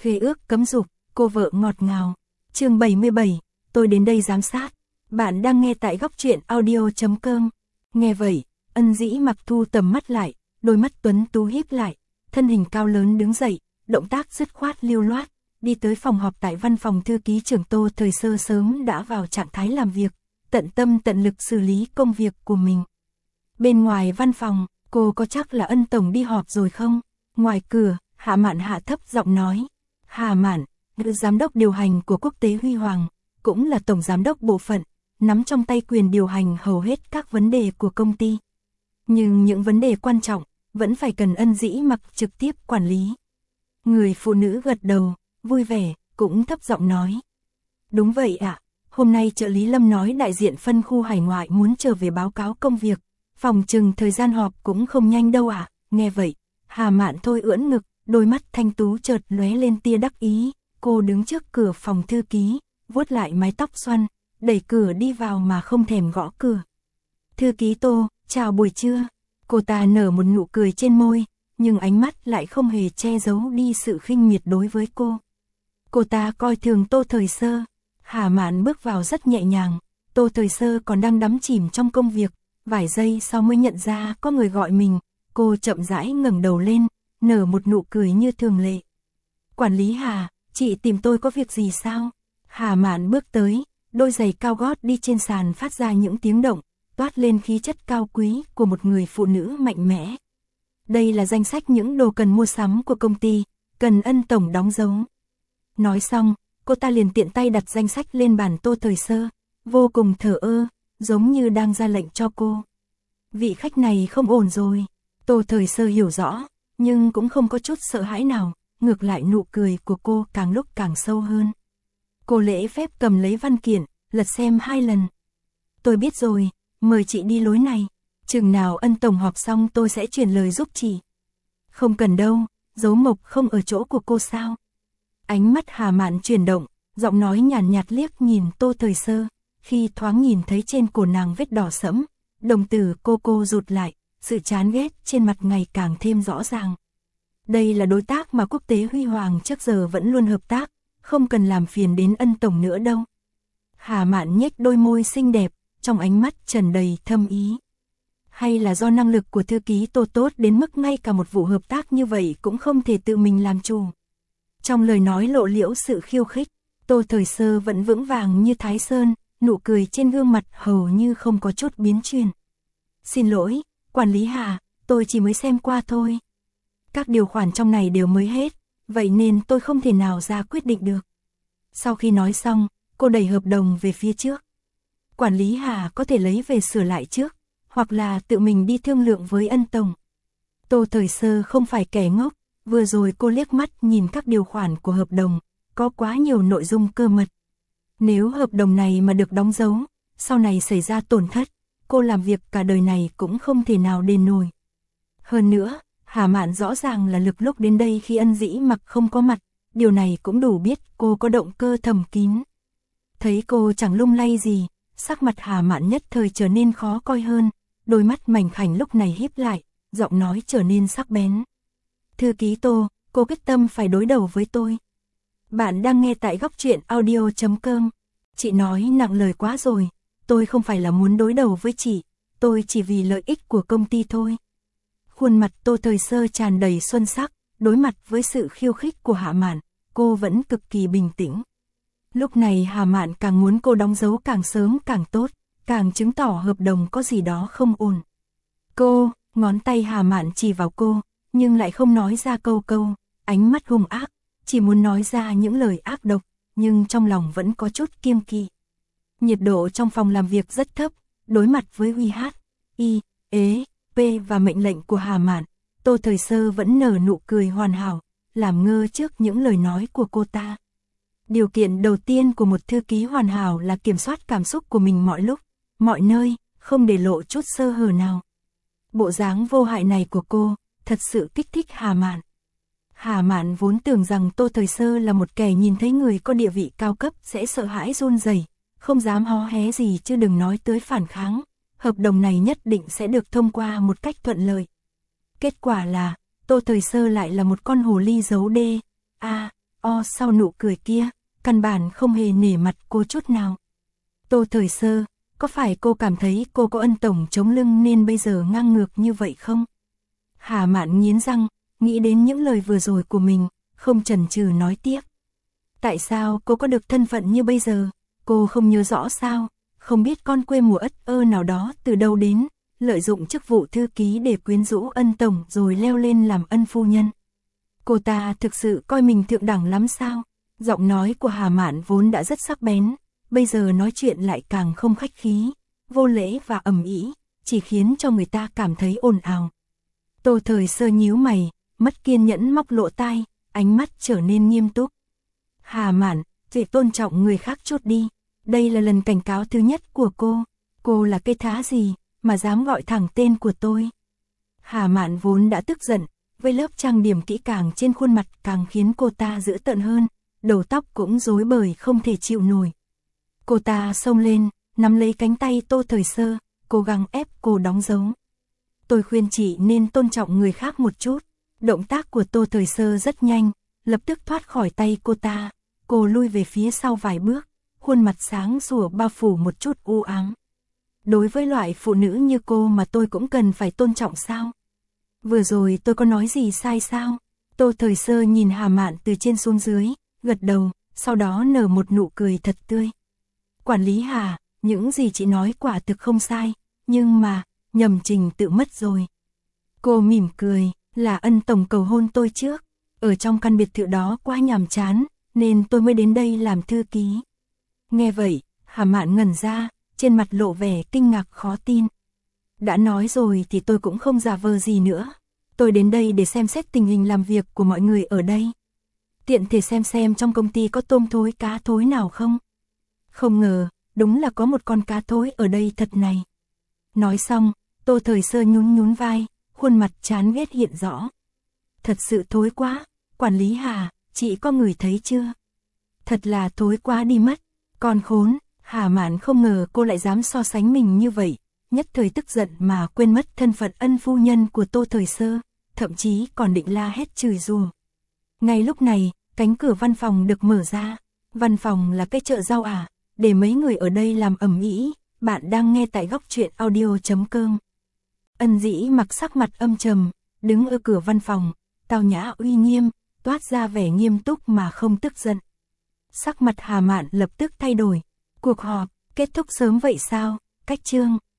Khế ước cấm dục, cô vợ ngọt ngào. Chương 77, tôi đến đây giám sát. Bạn đang nghe tại góc truyện audio.com. Nghe vậy, Ân Dĩ Mặc thu tầm mắt lại, đôi mắt tuấn tú híp lại, thân hình cao lớn đứng dậy, động tác dứt khoát lưu loát, đi tới phòng họp tại văn phòng thư ký trưởng Tô Thời Sơ sớm đã vào trạng thái làm việc, tận tâm tận lực xử lý công việc của mình. Bên ngoài văn phòng, cô có chắc là Ân tổng đi họp rồi không? Ngoài cửa, Hạ Mạn hạ thấp giọng nói. Hà Mạn, giám đốc điều hành của Quốc tế Huy Hoàng, cũng là tổng giám đốc bộ phận, nắm trong tay quyền điều hành hầu hết các vấn đề của công ty. Nhưng những vấn đề quan trọng, vẫn phải cần Ân Dĩ Mặc trực tiếp quản lý. Người phụ nữ gật đầu, vui vẻ, cũng thấp giọng nói. Đúng vậy ạ, hôm nay trợ lý Lâm nói đại diện phân khu hải ngoại muốn trở về báo cáo công việc, phòng chừng thời gian họp cũng không nhanh đâu ạ. Nghe vậy, Hà Mạn thôi ưỡn ngực, đôi mắt thanh tú chợt lóe lên tia đắc ý, cô đứng trước cửa phòng thư ký, vuốt lại mái tóc xoăn, đẩy cửa đi vào mà không thèm gõ cửa. Thư ký Tô, chào buổi trưa. Cô ta nở một nụ cười trên môi, nhưng ánh mắt lại không hề che giấu đi sự khinh miệt đối với cô. Cô ta coi thường Tô Thời Sơ. Hà Mạn bước vào rất nhẹ nhàng, Tô Thời Sơ còn đang đắm chìm trong công việc, vài giây sau mới nhận ra có người gọi mình, cô chậm rãi ngẩng đầu lên, nở một nụ cười như thường lệ. Quản lý Hà, chị tìm tôi có việc gì sao? Hà Mạn bước tới, đôi giày cao gót đi trên sàn phát ra những tiếng động, toát lên khí chất cao quý của một người phụ nữ mạnh mẽ. Đây là danh sách những đồ cần mua sắm của công ty, cần Ân tổng đóng dấu. Nói xong, cô ta liền tiện tay đặt danh sách lên bàn Tô Thời Sơ, vô cùng thờ ơ, giống như đang ra lệnh cho cô. Vị khách này không ổn rồi. Tô Thời Sơ hiểu rõ, nhưng cũng không có chút sợ hãi nào, ngược lại nụ cười của cô càng lúc càng sâu hơn. Cô lễ phép cầm lấy văn kiện, lật xem 2 lần. Tôi biết rồi, mời chị đi lối này, chừng nào Ân tổng họp xong tôi sẽ truyền lời giúp chị. Không cần đâu, dấu mộc không ở chỗ của cô sao? Ánh mắt Hà Mạn chuyển động, giọng nói nhàn nhạt liếc nhìn Tô Thời Sơ, khi thoáng nhìn thấy trên cổ nàng vết đỏ sẫm, đồng tử cô rụt lại, sự chán ghét trên mặt ngày càng thêm rõ ràng. Đây là đối tác mà Quốc tế Huy Hoàng trước giờ vẫn luôn hợp tác, không cần làm phiền đến Ân tổng nữa đâu. Hà Mạn nhếch đôi môi xinh đẹp, trong ánh mắt tràn đầy thâm ý. Hay là do năng lực của thư ký Tô tốt đến mức ngay cả một vụ hợp tác như vậy cũng không thể tự mình làm chủ. Trong lời nói lộ liễu sự khiêu khích, Tô Thời Sơ vẫn vững vàng như Thái Sơn, nụ cười trên gương mặt hầu như không có chút biến chuyển. Xin lỗi, quản lý Hà, tôi chỉ mới xem qua thôi. Các điều khoản trong này đều mới hết, vậy nên tôi không thể nào ra quyết định được. Sau khi nói xong, cô đẩy hợp đồng về phía trước. Quản lý Hà có thể lấy về sửa lại trước, hoặc là tự mình đi thương lượng với Ân tổng. Tô Thời Sơ không phải kẻ ngốc, vừa rồi cô liếc mắt nhìn các điều khoản của hợp đồng, có quá nhiều nội dung cơ mật. Nếu hợp đồng này mà được đóng dấu, sau này xảy ra tổn thất, cô làm việc cả đời này cũng không thể nào đền nổi. Hơn nữa, Hà Mạn rõ ràng là lực lúc đến đây khi Ân Dĩ Mặc không có mặt, điều này cũng đủ biết cô có động cơ thầm kín. Thấy cô chẳng lung lay gì, sắc mặt Hà Mạn nhất thời trở nên khó coi hơn, đôi mắt mảnh khảnh lúc này híp lại, giọng nói trở nên sắc bén. Thư ký Tô, cô quyết tâm phải đối đầu với tôi. Bạn đang nghe tại góc truyện audio.com. Chị nói nặng lời quá rồi, tôi không phải là muốn đối đầu với chị, tôi chỉ vì lợi ích của công ty thôi. Khuôn mặt Tô Thời Sơ tràn đầy xuân sắc, đối mặt với sự khiêu khích của Hà Mạn, cô vẫn cực kỳ bình tĩnh. Lúc này Hà Mạn càng muốn cô đóng dấu càng sớm càng tốt, càng chứng tỏ hợp đồng có gì đó không ổn. Cô, ngón tay Hà Mạn chỉ vào cô, nhưng lại không nói ra câu, ánh mắt hung ác, chỉ muốn nói ra những lời ác độc, nhưng trong lòng vẫn có chút kiêng kỵ. Nhiệt độ trong phòng làm việc rất thấp, đối mặt với Huy Hát, Y, Ế, P và mệnh lệnh của Hà Mạn, Tô Thời Sơ vẫn nở nụ cười hoàn hảo, làm ngơ trước những lời nói của cô ta. Điều kiện đầu tiên của một thư ký hoàn hảo là kiểm soát cảm xúc của mình mọi lúc, mọi nơi, không để lộ chút sơ hở nào. Bộ dáng vô hại này của cô, thật sự kích thích Hà Mạn. Hà Mạn vốn tưởng rằng Tô Thời Sơ là một kẻ nhìn thấy người có địa vị cao cấp sẽ sợ hãi run rẩy, không dám hó hé gì chứ đừng nói tới phản kháng. Hợp đồng này nhất định sẽ được thông qua một cách thuận lợi. Kết quả là, Tô Thời Sơ lại là một con hồ ly giấu đê. sau nụ cười kia, căn bản không hề nể mặt cô chút nào. Tô Thời Sơ, có phải cô cảm thấy cô có ân tổng chống lưng nên bây giờ ngang ngược như vậy không? Hà Mạn nghiến răng, nghĩ đến những lời vừa rồi của mình, không chần chừ nói tiếp. Tại sao cô có được thân phận như bây giờ? Cô không nhớ rõ sao? Không biết con quê mùa Ất Ơ nào đó từ đâu đến, lợi dụng chức vụ thư ký để quyến rũ ân tổng rồi leo lên làm ân phu nhân. Cô ta thực sự coi mình thượng đẳng lắm sao? Giọng nói của Hà Mạn vốn đã rất sắc bén, bây giờ nói chuyện lại càng không khách khí, vô lễ và ầm ĩ, chỉ khiến cho người ta cảm thấy ồn ào. Tô Thời Sơ nhíu mày, mất kiên nhẫn móc lộ tai, ánh mắt trở nên nghiêm túc. Hà Mạn, chỉ tôn trọng người khác chút đi. Đây là lần cảnh cáo thứ nhất của cô. Cô là cái thá gì mà dám gọi thẳng tên của tôi? Hà Mạn vốn đã tức giận, với lớp trang điểm kỹ càng trên khuôn mặt càng khiến cô ta dữ tợn hơn, đầu tóc cũng rối bời không thể chịu nổi. Cô ta xông lên, nắm lấy cánh tay Tô Thời Sơ, cố gắng ép cô đóng dấu. Tôi khuyên chị nên tôn trọng người khác một chút. Động tác của Tô Thời Sơ rất nhanh, lập tức thoát khỏi tay cô ta. Cô lui về phía sau vài bước, khuôn mặt sáng sủa bao phủ một chút u ám. Đối với loại phụ nữ như cô mà tôi cũng cần phải tôn trọng sao? Vừa rồi tôi có nói gì sai sao? Tô Thời Sơ nhìn Hà Mạn từ trên xuống dưới, gật đầu, sau đó nở một nụ cười thật tươi. Quản lý Hà, những gì chị nói quả thực không sai, nhưng mà, nhầm trình tự mất rồi. Cô mỉm cười, là ân tổng cầu hôn tôi trước, ở trong căn biệt thự đó quá nhàm chán, nên tôi mới đến đây làm thư ký. Nghe vậy, Hà Mạn ngẩn ra, trên mặt lộ vẻ kinh ngạc khó tin. Đã nói rồi thì tôi cũng không giả vờ gì nữa. Tôi đến đây để xem xét tình hình làm việc của mọi người ở đây. Tiện thể xem trong công ty có tôm thối cá thối nào không. Không ngờ, đúng là có một con cá thối ở đây thật này. Nói xong, Tô Thời Sơ nhún vai, khuôn mặt chán ghét hiện rõ. Thật sự thối quá, quản lý Hà, chị có ngửi thấy chưa? Thật là thối quá đi mất, con khốn. Hà Mạn không ngờ cô lại dám so sánh mình như vậy, nhất thời tức giận mà quên mất thân phận ân phu nhân của Tô Thời Sơ, thậm chí còn định la hét chửi rủa. Ngay lúc này, cánh cửa văn phòng được mở ra. Văn phòng là cái chợ rau à, để mấy người ở đây làm ầm ĩ. Bạn đang nghe tại góc truyện audio.com. Ân Dĩ mặc sắc mặt âm trầm, đứng ở cửa văn phòng, tao nhã uy nghiêm, toát ra vẻ nghiêm túc mà không tức giận. Sắc mặt Hà Mạn lập tức thay đổi. Cuộc họp, kết thúc sớm vậy sao? Cách chương.